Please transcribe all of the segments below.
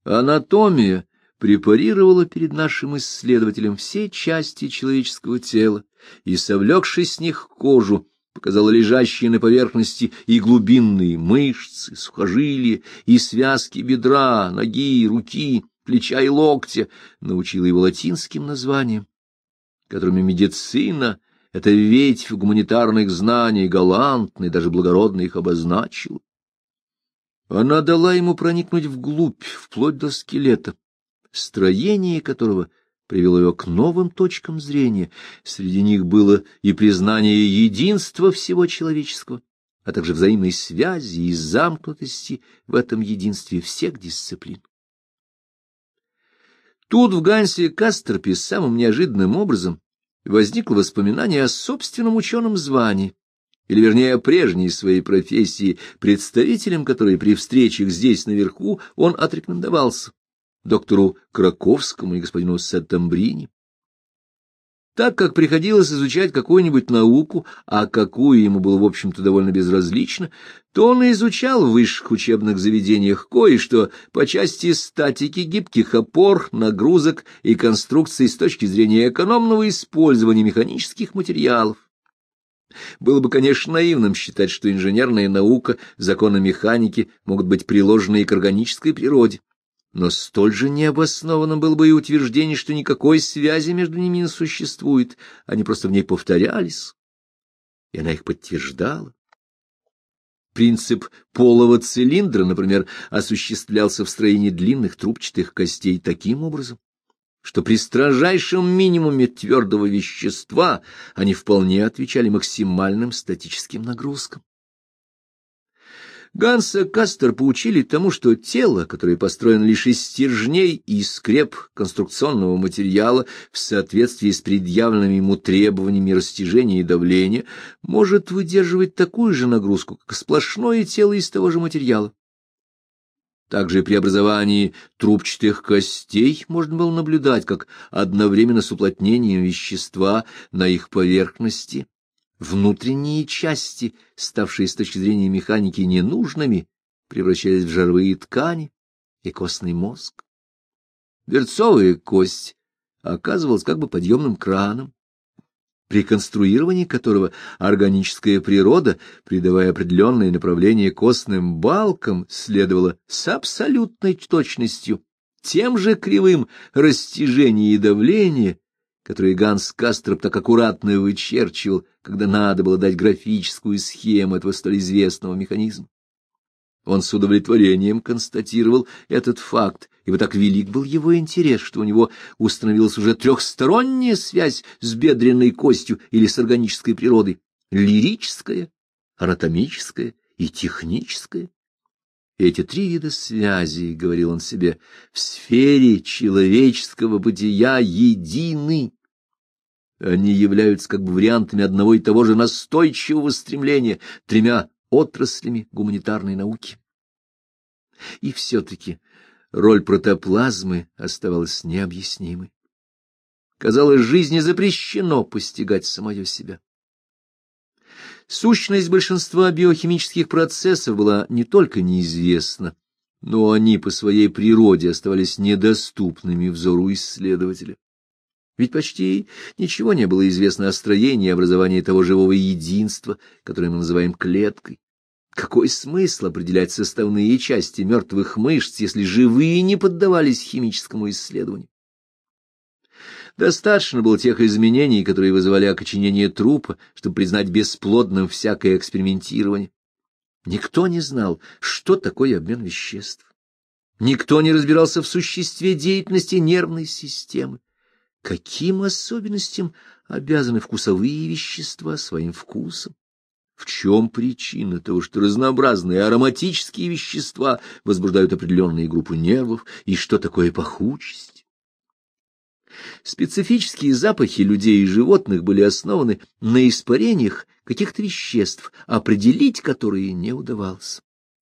Анатомия препарировала перед нашим исследователем все части человеческого тела и, совлекши с них кожу, показала лежащие на поверхности и глубинные мышцы, сухожилия, и связки бедра, ноги, руки, плеча и локтя, научила его латинским названиям, которыми медицина, эта ветвь гуманитарных знаний, галантно и даже благородно их обозначила. Она дала ему проникнуть вглубь, вплоть до скелета, строение которого привело его к новым точкам зрения. Среди них было и признание единства всего человеческого, а также взаимной связи и замкнутости в этом единстве всех дисциплин. Тут в Гансе Касторпе самым неожиданным образом возникло воспоминание о собственном ученом звании, или, вернее, о прежней своей профессии, представителем которой при встречах здесь наверху он отрекомендовался доктору Краковскому и господину Сеттембрини. Так как приходилось изучать какую-нибудь науку, а какую ему было, в общем-то, довольно безразлично, то он и изучал в высших учебных заведениях кое-что по части статики, гибких опор, нагрузок и конструкций с точки зрения экономного использования механических материалов. Было бы, конечно, наивным считать, что инженерная наука, законы механики могут быть приложены и к органической природе. Но столь же необоснованным было бы и утверждение, что никакой связи между ними не существует, они просто в ней повторялись, и она их подтверждала. Принцип полого цилиндра, например, осуществлялся в строении длинных трубчатых костей таким образом, что при строжайшем минимуме твердого вещества они вполне отвечали максимальным статическим нагрузкам. Ганса Касторпа учили тому, что тело, которое построено лишь из стержней и скреп конструкционного материала в соответствии с предъявленными ему требованиями растяжения и давления, может выдерживать такую же нагрузку, как сплошное тело из того же материала. Также при образовании трубчатых костей можно было наблюдать, как одновременно с уплотнением вещества на их поверхности внутренние части, ставшие с точки зрения механики ненужными, превращались в жировые ткани и костный мозг. Берцовая кость оказывалась как бы подъемным краном, при конструировании которого органическая природа, придавая определенное направление костным балкам, следовала с абсолютной точностью тем же кривым растяжения и давления, которые Ганс Касторп так аккуратно вычерчивал, когда надо было дать графическую схему этого столь известного механизма. Он с удовлетворением констатировал этот факт, ибо так велик был его интерес, что у него установилась уже трехсторонняя связь с бедренной костью или с органической природой, лирическая, анатомическая и техническая. Эти три вида связи, — говорил он себе, — в сфере человеческого бытия едины. Они являются как бы вариантами одного и того же настойчивого стремления тремя отраслями гуманитарной науки. И все-таки роль протоплазмы оставалась необъяснимой. Казалось, жизни запрещено постигать самое себя. Сущность большинства биохимических процессов была не только неизвестна, но они по своей природе оставались недоступными взору исследователя. Ведь почти ничего не было известно о строении и образовании того живого единства, которое мы называем клеткой. Какой смысл определять составные части мертвых мышц, если живые не поддавались химическому исследованию? Достаточно было тех изменений, которые вызывали окоченение трупа, чтобы признать бесплодным всякое экспериментирование. Никто не знал, что такое обмен веществ. Никто не разбирался в существе деятельности нервной системы. Каким особенностям обязаны вкусовые вещества своим вкусом? В чем причина того, что разнообразные ароматические вещества возбуждают определенные группы нервов, и что такое пахучесть? Специфические запахи людей и животных были основаны на испарениях каких-то веществ, определить которые не удавалось.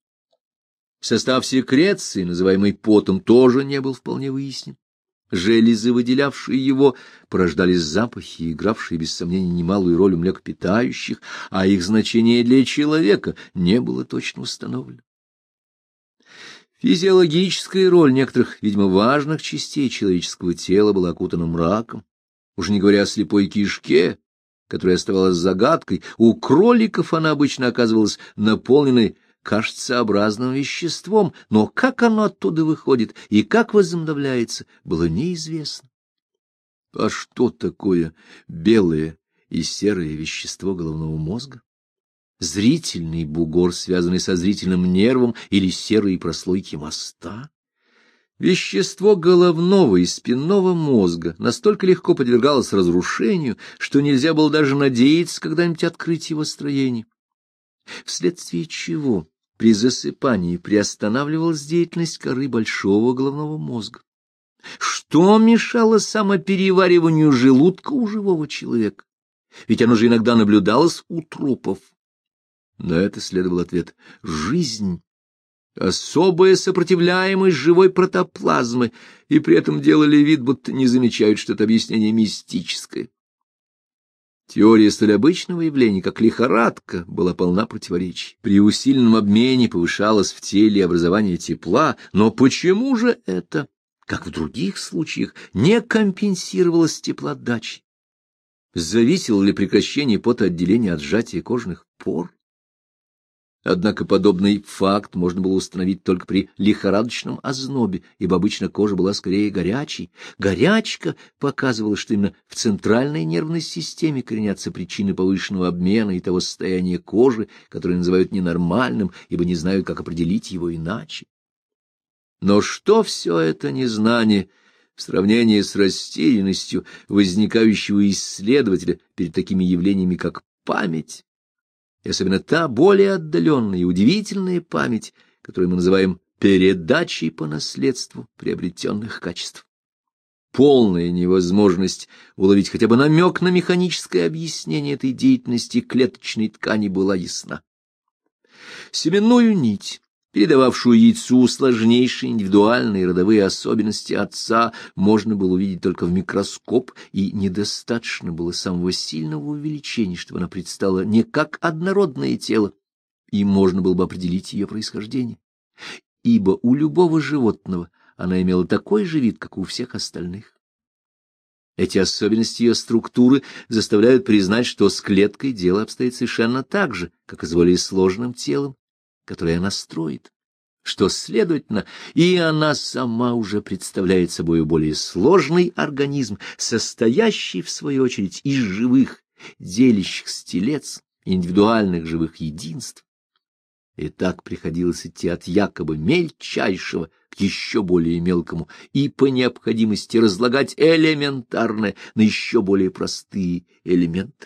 Состав секреции, называемый потом, тоже не был вполне выяснен. Железы, выделявшие его, порождали запахи, игравшие, без сомнения, немалую роль у млекопитающих, а их значение для человека не было точно установлено. Физиологическая роль некоторых, видимо, важных частей человеческого тела была окутана мраком. Уж не говоря о слепой кишке, которая оставалась загадкой, у кроликов она обычно оказывалась наполненной кашцеобразным веществом, но как оно оттуда выходит и как возобновляется, было неизвестно. А что такое белое и серое вещество головного мозга? Зрительный бугор, связанный со зрительным нервом, или серые прослойки моста? Вещество головного и спинного мозга настолько легко подвергалось разрушению, что нельзя было даже надеяться когда-нибудь открыть его строение. Вследствие чего при засыпании приостанавливалась деятельность коры большого головного мозга. Что мешало самоперевариванию желудка у живого человека? Ведь оно же иногда наблюдалось у трупов. На это следовал ответ: жизнь, особая сопротивляемость живой протоплазмы, и при этом делали вид, будто не замечают, что это объяснение мистическое. Теория столь обычного явления, как лихорадка, была полна противоречий. При усиленном обмене повышалось в теле образование тепла, но почему же это, как в других случаях, не компенсировалось теплоотдачей? Зависело ли прекращение потоотделения от сжатия кожных пор? Однако подобный факт можно было установить только при лихорадочном ознобе, ибо обычно кожа была скорее горячей. Горячка показывала, что именно в центральной нервной системе коренятся причины повышенного обмена и того состояния кожи, которое называют ненормальным, ибо не знают, как определить его иначе. Но что все это незнание в сравнении с растерянностью возникающего исследователя перед такими явлениями, как память? И особенно та более отдаленная и удивительная память, которую мы называем передачей по наследству приобретенных качеств. Полная невозможность уловить хотя бы намек на механическое объяснение этой деятельности клеточной ткани была ясна. Семенную нить, передававшую яйцу сложнейшие индивидуальные родовые особенности отца, можно было увидеть только в микроскоп, и недостаточно было самого сильного увеличения, чтобы она предстала не как однородное тело, и можно было бы определить ее происхождение. Ибо у любого животного она имела такой же вид, как у всех остальных. Эти особенности ее структуры заставляют признать, что с клеткой дело обстоит совершенно так же, как и с более сложным телом, которое она строит, что, следовательно, и она сама уже представляет собой более сложный организм, состоящий, в свою очередь, из живых, делящихся телец, индивидуальных живых единств. И так приходилось идти от якобы мельчайшего к еще более мелкому и по необходимости разлагать элементарное на еще более простые элементы.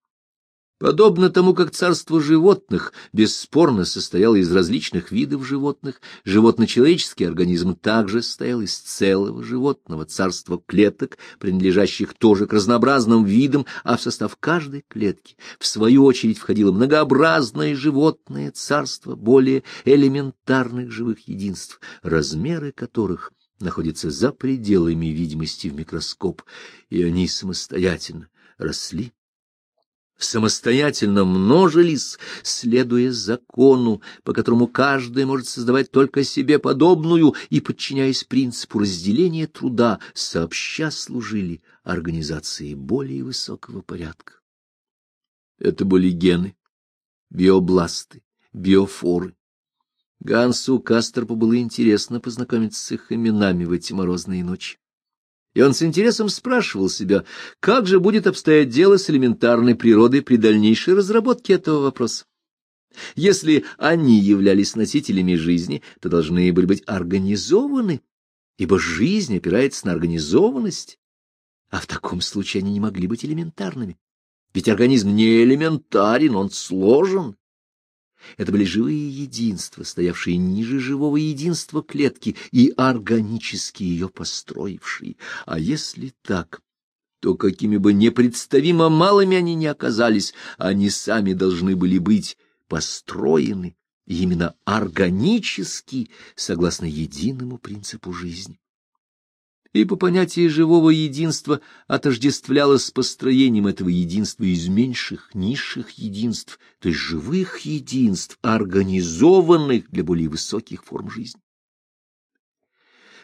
Подобно тому, как царство животных бесспорно состояло из различных видов животных, животно-человеческий организм также состоял из целого животного царства клеток, принадлежащих тоже к разнообразным видам, а в состав каждой клетки, в свою очередь, входило многообразное животное царство более элементарных живых единств, размеры которых находятся за пределами видимости в микроскоп, и они самостоятельно росли, самостоятельно множились, следуя закону, по которому каждый может создавать только себе подобную, и, подчиняясь принципу разделения труда, сообща служили организации более высокого порядка. Это были гены, биобласты, биофоры. Гансу Касторпу было интересно познакомиться с их именами в эти морозные ночи. И он с интересом спрашивал себя, как же будет обстоять дело с элементарной природой при дальнейшей разработке этого вопроса. Если они являлись носителями жизни, то должны были быть организованы, ибо жизнь опирается на организованность, а в таком случае они не могли быть элементарными. Ведь организм не элементарен, он сложен. Это были живые единства, стоявшие ниже живого единства клетки и органически ее построившие. А если так, то какими бы непредставимо малыми они ни оказались, они сами должны были быть построены именно органически, согласно единому принципу жизни. Ибо понятие живого единства отождествлялось с построением этого единства из меньших, низших единств, то есть живых единств, организованных для более высоких форм жизни.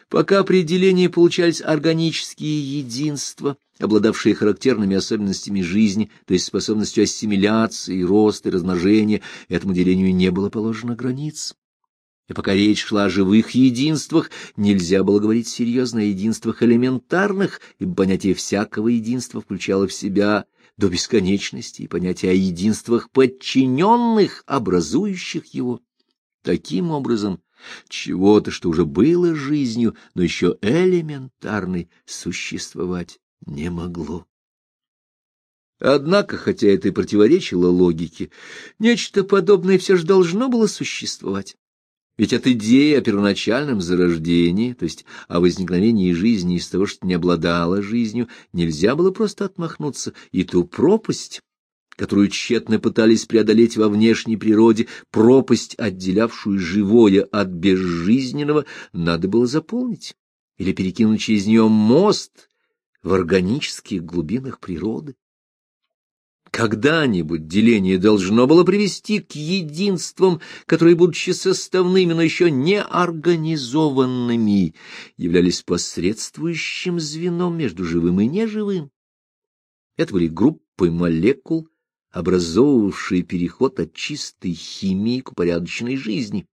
Пока при делении получались органические единства, обладавшие характерными особенностями жизни, то есть способностью ассимиляции, роста и размножения, этому делению не было положено границ. И пока речь шла о живых единствах, нельзя было говорить серьезно о единствах элементарных, ибо понятие всякого единства включало в себя до бесконечности и понятие о единствах подчиненных, образующих его. Таким образом, чего-то, что уже было жизнью, но еще элементарной, существовать не могло. Однако, хотя это и противоречило логике, нечто подобное все же должно было существовать. Ведь от идеи о первоначальном зарождении, то есть о возникновении жизни из того, что не обладало жизнью, нельзя было просто отмахнуться, и ту пропасть, которую тщетно пытались преодолеть во внешней природе, пропасть, отделявшую живое от безжизненного, надо было заполнить или перекинуть через нее мост в органических глубинах природы. Когда-нибудь деление должно было привести к единствам, которые, будучи составными, но еще не организованными, являлись посредствующим звеном между живым и неживым. Это были группы молекул, образовывавшие переход от чистой химии к упорядоченной жизни.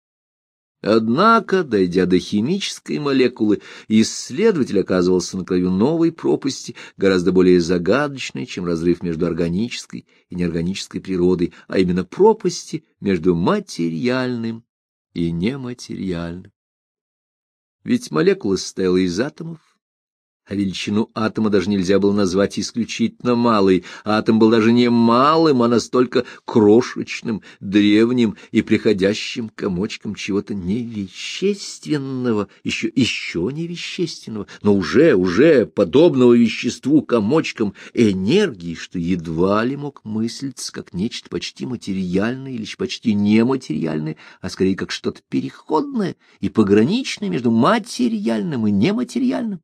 Однако, дойдя до химической молекулы, исследователь оказывался на краю новой пропасти, гораздо более загадочной, чем разрыв между органической и неорганической природой, а именно пропасти между материальным и нематериальным. Ведь молекула состояла из атомов, а величину атома даже нельзя было назвать исключительно малой. Атом был даже не малым, а настолько крошечным, древним и приходящим комочком чего-то невещественного, еще невещественного, но уже подобного веществу комочком энергии, что едва ли мог мыслиться как нечто почти материальное или почти нематериальное, а скорее как что-то переходное и пограничное между материальным и нематериальным.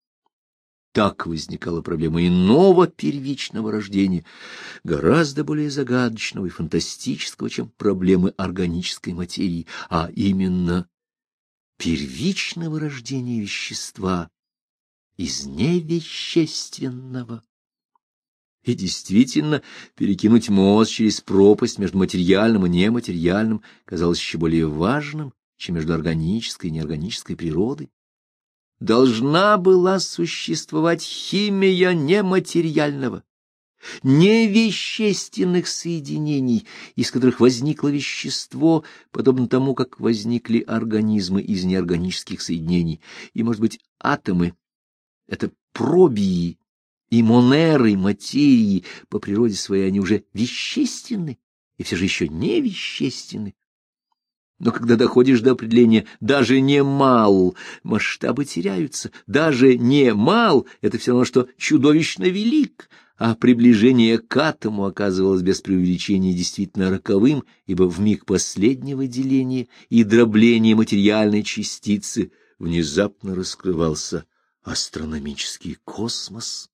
Так возникала проблема иного первичного рождения, гораздо более загадочного и фантастического, чем проблемы органической материи, а именно первичного рождения вещества из невещественного. И действительно, перекинуть мост через пропасть между материальным и нематериальным казалось еще более важным, чем между органической и неорганической природой. Должна была существовать химия нематериального, невещественных соединений, из которых возникло вещество, подобно тому, как возникли организмы из неорганических соединений. И, может быть, атомы — это пробии и монеры материи, по природе своей они уже вещественны, и все же еще не вещественны. Но когда доходишь до определения «даже не мал», масштабы теряются. Даже не мал — это все равно, что чудовищно велик, а приближение к атому оказывалось без преувеличения действительно роковым, ибо в миг последнего деления и дробления материальной частицы внезапно раскрывался астрономический космос.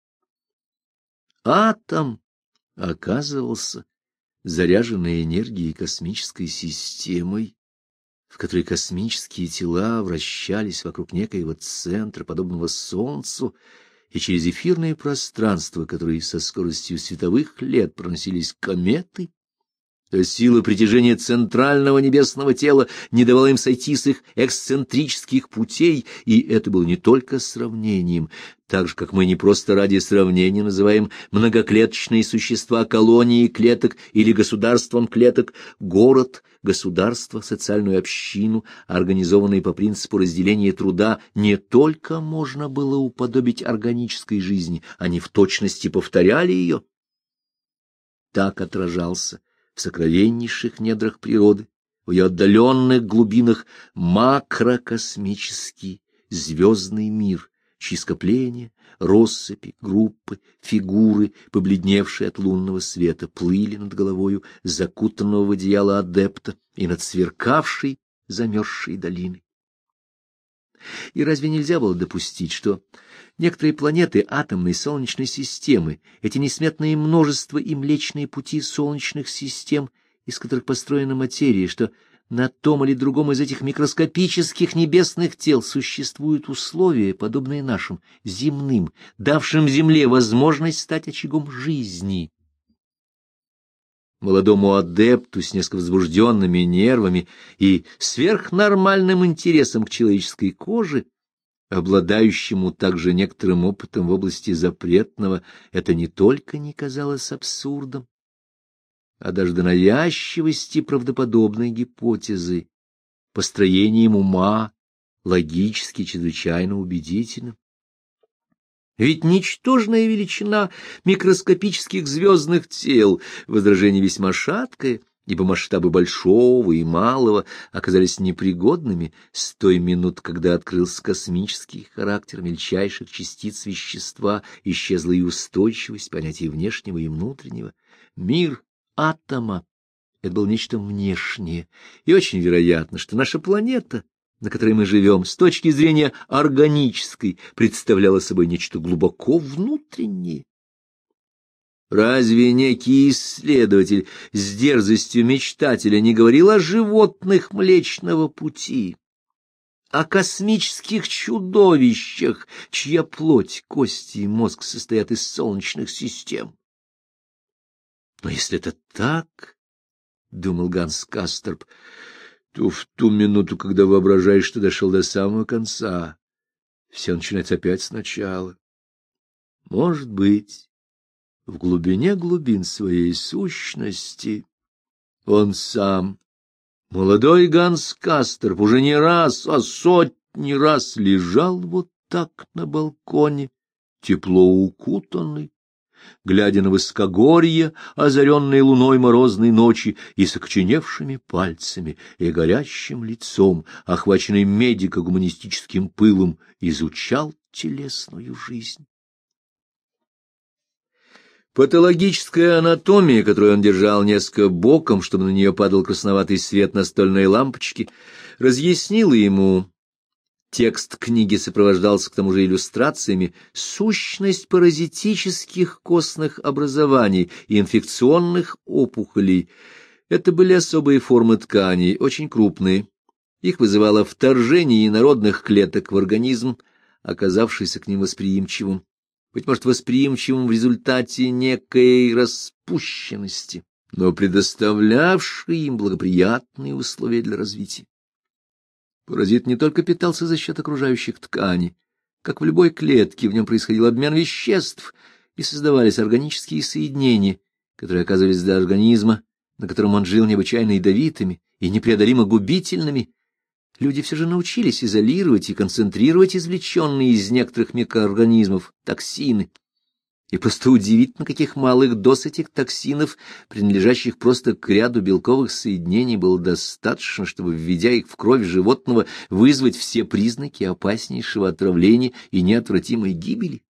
Атом оказывался заряженной энергией космической системой, в которой космические тела вращались вокруг некоего центра, подобного Солнцу, и через эфирное пространство, которое со скоростью световых лет проносились кометы, сила притяжения центрального небесного тела не давала им сойти с их эксцентрических путей, и это было не только сравнением, так же, как мы не просто ради сравнения называем многоклеточные существа колонии клеток или государством клеток, город, государство, социальную общину, организованные по принципу разделения труда, не только можно было уподобить органической жизни, они в точности повторяли ее. Так отражался в сокровеннейших недрах природы, в ее отдаленных глубинах макрокосмический звездный мир, чьи скопления, россыпи, группы, фигуры, побледневшие от лунного света, плыли над головою закутанного в одеяло адепта и над сверкавшей, замерзшей долиной. И разве нельзя было допустить, что некоторые планеты атомной Солнечной системы, эти несметные множества и млечные пути солнечных систем, из которых построена материя, что на том или другом из этих микроскопических небесных тел существуют условия, подобные нашим, земным, давшим Земле возможность стать очагом жизни. Молодому адепту с несколько возбужденными нервами и сверхнормальным интересом к человеческой коже, обладающему также некоторым опытом в области запретного, это не только не казалось абсурдом, а даже до навязчивости правдоподобной гипотезы, построением ума, логически чрезвычайно убедительным. Ведь ничтожная величина микроскопических звездных тел, возражение весьма шаткое, ибо масштабы большого и малого оказались непригодными с той минуты, когда открылся космический характер мельчайших частиц вещества, исчезла и устойчивость понятий внешнего и внутреннего. Мир атома — это было нечто внешнее, и очень вероятно, что наша планета, на которой мы живем, с точки зрения органической, представляла собой нечто глубоко внутреннее. Разве некий исследователь с дерзостью мечтателя не говорил о животных Млечного Пути, о космических чудовищах, чья плоть, кости и мозг состоят из солнечных систем? Но если это так, — думал Ганс Касторп, — то в ту минуту, когда воображаешь, что дошел до самого конца, все начинается опять сначала. Может быть, в глубине глубин своей сущности он сам, молодой Ганс Касторп, уже не раз, а сотни раз лежал вот так на балконе, тепло укутанный, глядя на высокогорье, озаренное луной морозной ночи, и с окоченевшими пальцами и горящим лицом, охваченный медико-гуманистическим пылом, изучал телесную жизнь. Патологическая анатомия, которую он держал несколько боком, чтобы на нее падал красноватый свет настольной лампочки, разъяснила ему... Текст книги сопровождался к тому же иллюстрациями, сущность паразитических костных образований и инфекционных опухолей. Это были особые формы тканей, очень крупные. Их вызывало вторжение инородных клеток в организм, оказавшийся к ним восприимчивым, быть может, восприимчивым в результате некой распущенности, но предоставлявший им благоприятные условия для развития. Паразит не только питался за счет окружающих тканей. Как в любой клетке, в нем происходил обмен веществ, и создавались органические соединения, которые оказывались для организма, на котором он жил, необычайно ядовитыми и непреодолимо губительными. Люди все же научились изолировать и концентрировать извлеченные из некоторых микроорганизмов токсины. И просто удивительно, каких малых доз этих токсинов, принадлежащих просто к ряду белковых соединений, было достаточно, чтобы, введя их в кровь животного, вызвать все признаки опаснейшего отравления и неотвратимой гибели.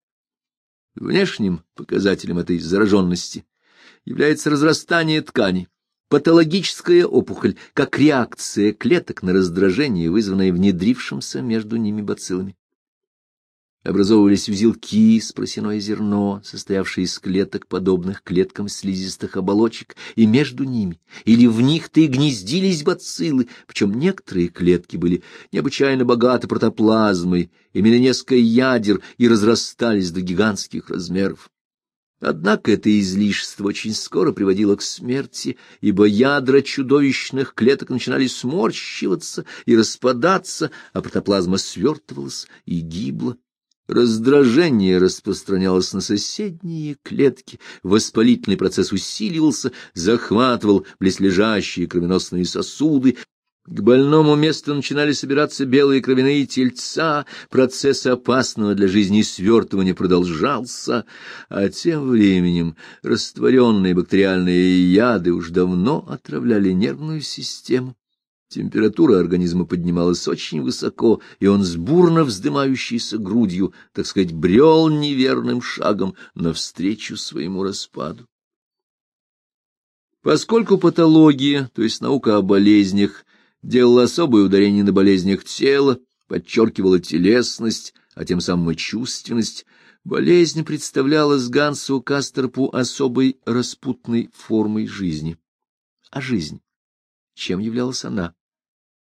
Внешним показателем этой зараженности является разрастание тканей, патологическая опухоль, как реакция клеток на раздражение, вызванное внедрившимся между ними бациллами. Образовывались узелки, спросяное зерно, состоявшие из клеток, подобных клеткам слизистых оболочек, и между ними, или в них-то и гнездились бациллы, причем некоторые клетки были необычайно богаты протоплазмой, имели несколько ядер и разрастались до гигантских размеров. Однако это излишество очень скоро приводило к смерти, ибо ядра чудовищных клеток начинали сморщиваться и распадаться, а протоплазма свертывалась и гибла. Раздражение распространялось на соседние клетки, воспалительный процесс усиливался, захватывал близлежащие кровеносные сосуды, к больному месту начинали собираться белые кровяные тельца, процесс опасного для жизни свертывания продолжался, а тем временем растворенные бактериальные яды уж давно отравляли нервную систему. Температура организма поднималась очень высоко, и он с бурно вздымающейся грудью, так сказать, брел неверным шагом навстречу своему распаду. Поскольку патология, то есть наука о болезнях, делала особое ударение на болезнях тела, подчеркивала телесность, а тем самым и чувственность, болезнь представлялась Гансу Касторпу особой распутной формой жизни. А жизнь? Чем являлась она?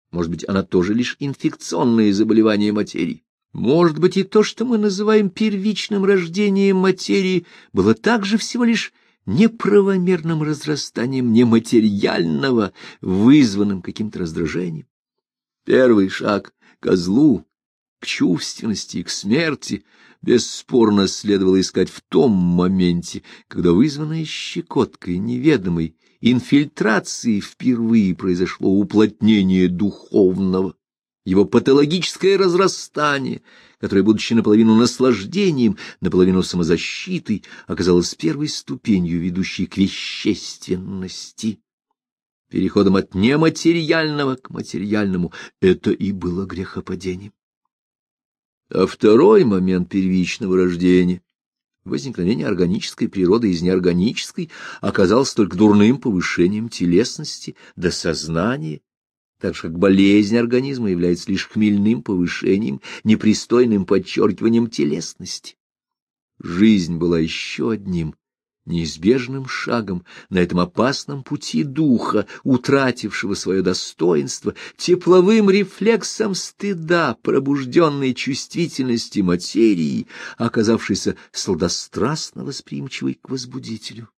Может быть, она тоже лишь инфекционное заболевание материи. Может быть, и то, что мы называем первичным рождением материи, было также всего лишь неправомерным разрастанием нематериального, вызванным каким-то раздражением. Первый шаг к козлу, к чувственности и к смерти бесспорно следовало искать в том моменте, когда вызванной щекоткой неведомой инфильтрации впервые произошло уплотнение духовного, его патологическое разрастание, которое, будучи наполовину наслаждением, наполовину самозащитой, оказалось первой ступенью, ведущей к вещественности. Переходом от нематериального к материальному — это и было грехопадением. А второй момент первичного рождения, возникновение органической природы из неорганической, оказался только дурным повышением телесности до сознания, так же как болезнь организма является лишь хмельным повышением, непристойным подчеркиванием телесности. Жизнь была еще одним неизбежным шагом на этом опасном пути духа, утратившего свое достоинство, тепловым рефлексом стыда, пробужденной чувствительности материи, оказавшейся сладострастно восприимчивой к возбудителю.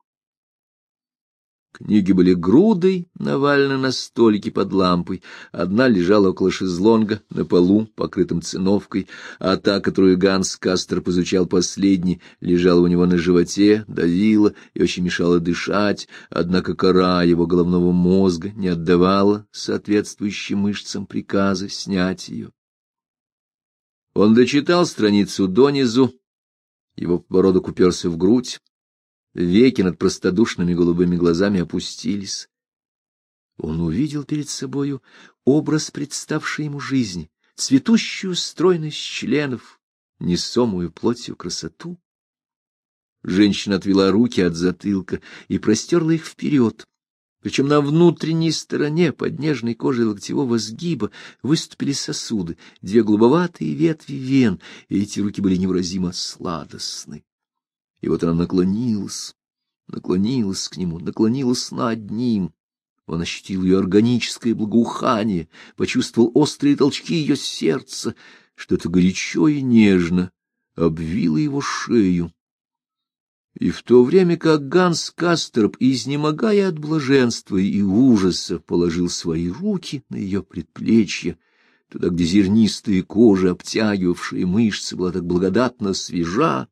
Книги были грудой навалены на столике под лампой. Одна лежала около шезлонга, на полу, покрытым циновкой, а та, которую Ганс Кастер изучал последней, лежала у него на животе, давила и очень мешала дышать, однако кора его головного мозга не отдавала соответствующим мышцам приказа снять ее. Он дочитал страницу донизу, его подбородок уперся в грудь, веки над простодушными голубыми глазами опустились. Он увидел перед собою образ представшей ему жизни, цветущую стройность членов, несомую плотью красоту. Женщина отвела руки от затылка и простерла их вперед, причем на внутренней стороне под нежной кожей локтевого сгиба выступили сосуды, две голубоватые ветви вен, и эти руки были невыразимо сладостны. И вот она наклонилась к нему, наклонилась над ним. Он ощутил ее органическое благоухание, почувствовал острые толчки ее сердца, что-то горячо и нежно обвило его шею. И в то время как Ганс Касторп, изнемогая от блаженства и ужаса, положил свои руки на ее предплечье, туда, где зернистая кожа, обтягивавшая мышцы, была так благодатно свежа,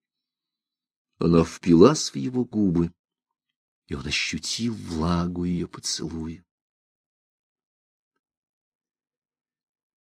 она впилась в его губы, и он ощутил влагу ее поцелуя.